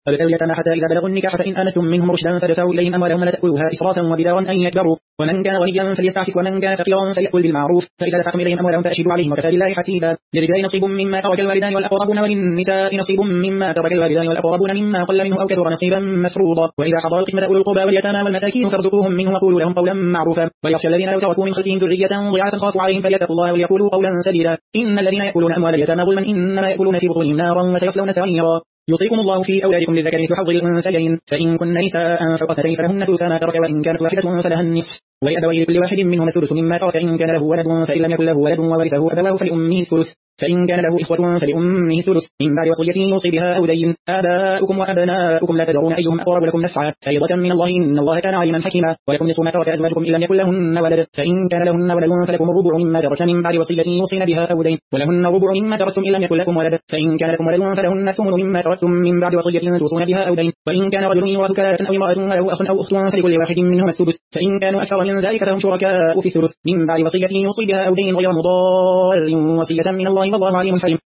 فابتلوا اليتامى حتى إذا بلغوا النكاح فإن آنستم منهم رشدا فادفعوا إليهم أموالهم ولا تأكلوها إسرافا وبدارا أن يكبروا ومن كان غنيا فليستعفف ومن كان فقيرا فليأكل بالمعروف فإذا دفعتم إليهم أموالهم فأشهدوا عليهم وكفى بالله حسيبا. للرجال نصيب مما ترك الوالدان والأقربون وللنساء نصيب مما ترك الوالدان والأقربون مما قل منه أو كثر نصيبا مفروضا. وإذا حضر القسمة أولو القربى واليتامى والمساكين فارزقوهم منه وقولوا لهم قولا معروفا. وليخشى الذين لو تركوا من خلفهم ذرية ضعافا خافوا عليهم فليتقوا الله وليقولوا قولا سديدا. إن الذين يأكلون أموال اليتامى ظلما إنما يأكلون في بطونهم نارا وسيصلون سعيرا. يوصيكم الله في أولادكم للذكر مثل حظ الأنثيين فإن كن نساء فوق اثنتين فلهن ثلث ما ترك وإن كانت واحدة فلها النصف ولأبويه لكل واحد منهما الثلث مما ترك إن كان له ولد فإن لم يكن له ولد وورثه أبواه فلأمه الثلث فإن كان له إخوة فلأمه الثلث من بعد وصية يوصي بها أو دين. آباؤكم وأبناؤكم لا تدرون أيهم أقرب لكم نفعا فريضة من الله إن الله كان عليما حكيما. ولكم نصف ما ترك أزواجكم إن لم يكن لهن ولد فإن كان لهن ولد فلكم الربع مما ترك من بعد وصية يوصين بها أو دين ولهن الربع مما تركتم إن لم يكن لكم ولد فإن كان لكم ولد فلهن الثمن مما تركتم من بعد وصية توصون بها أو دين. وإن كان رجل يورث كلالة أو امرأة وله أخ أو أخت فلكل واحد منهما السدس فإن كانوا أكثر من ذلك فهم شركاء في الثلث من بعد وصية يوصي بها أو دين غير مضار وصية من الله والله عليم حليم.